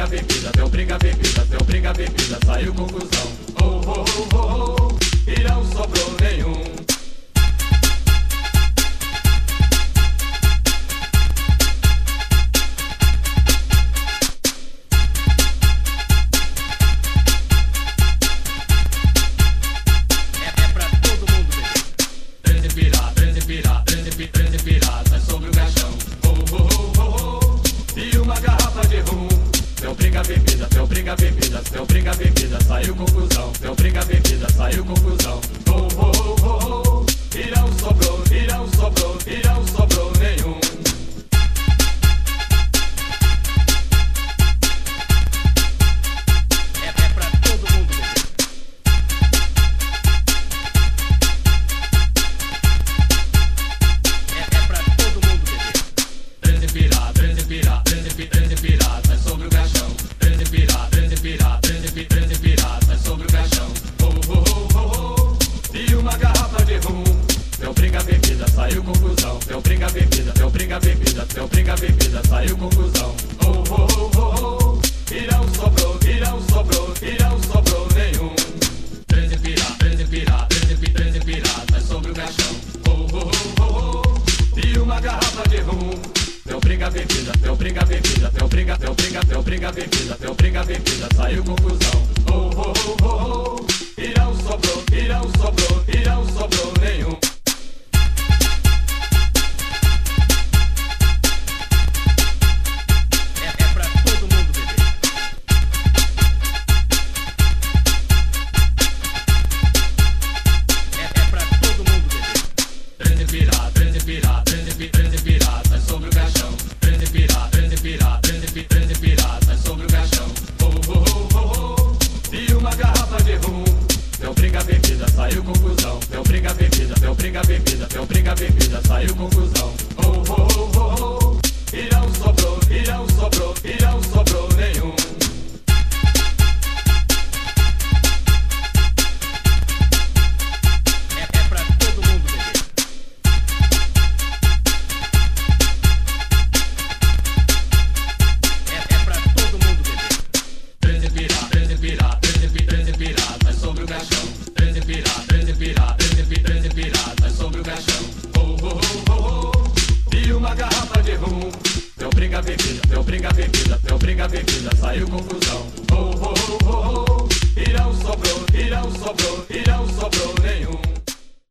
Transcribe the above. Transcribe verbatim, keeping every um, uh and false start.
brinca bebida, teu brinca bebida, teu brinca bebida, saiu confusão. Oh, oh, oh, oh, oh, e não sobrou nenhum. Pirata sobre o caixão, oh, oh, oh, oh, oh. E uma garrafa de rum. Teu brinca bebida, teu brinca bebida, teu brinca bebida, saiu confusão. Teu brinca bebida, saiu confusão. Oh, oh, oh, oh, oh. E não sobrou, e não sobrou, e não sobrou nenhum. É, é pra todo mundo beber. Piratas sobre o caixão, treze piratas, treze piratas, treze piratas sobre o caixão. Oh, oh, oh, oh, oh. E uma garrafa de rum. Teu brinca bebida, saiu confusão. Teu brinca bebida, teu brinca bebida, teu brinca bebida, saiu confusão. Oh, oh, oh, oh, oh. E não sobrou, e não sobrou, e não sobrou nenhum. treze piratas, treze piratas, treze piratas sobre o caixão. Oh, oh, oh, oh, oh. E uma garrafa de rum. Teu brinca bebida, teu brinca bebida, teu brinca, teu brinca, teu brinca bebida, teu brinca bebida, saiu confusão. Oh, oh, oh, oh, oh. E não sobrou, e não sobrou, e não sobrou nenhum. É, é pra todo mundo beber. É, é pra todo mundo beber. treze piratas, treze piratas, treze piratas sobre o caixão. treze piratas, treze piratas, treze piratas sobre o caixão. Oh, oh, oh, oh, oh. E uma garrafa de rum. Teu brinca bebida, saiu confusão. Teu brinca bebida, teu brinca bebida, teu brinca bebida, saiu confusão. Oh, oh, oh, oh, oh. E não sobrou, e não sobrou, e não sobrou nenhum. É, é pra todo mundo beber. Piratas sobre o caixão, treze piratas, treze piratas, treze piratas sobre o caixão. Oh, oh, oh, oh, oh. E uma garrafa de rum. Teu brinca bebida, teu brinca bebida, teu brinca bebida, saiu confusão. Oh, oh, oh, oh, oh. E não sobrou, e não sobrou, e não sobrou nenhum.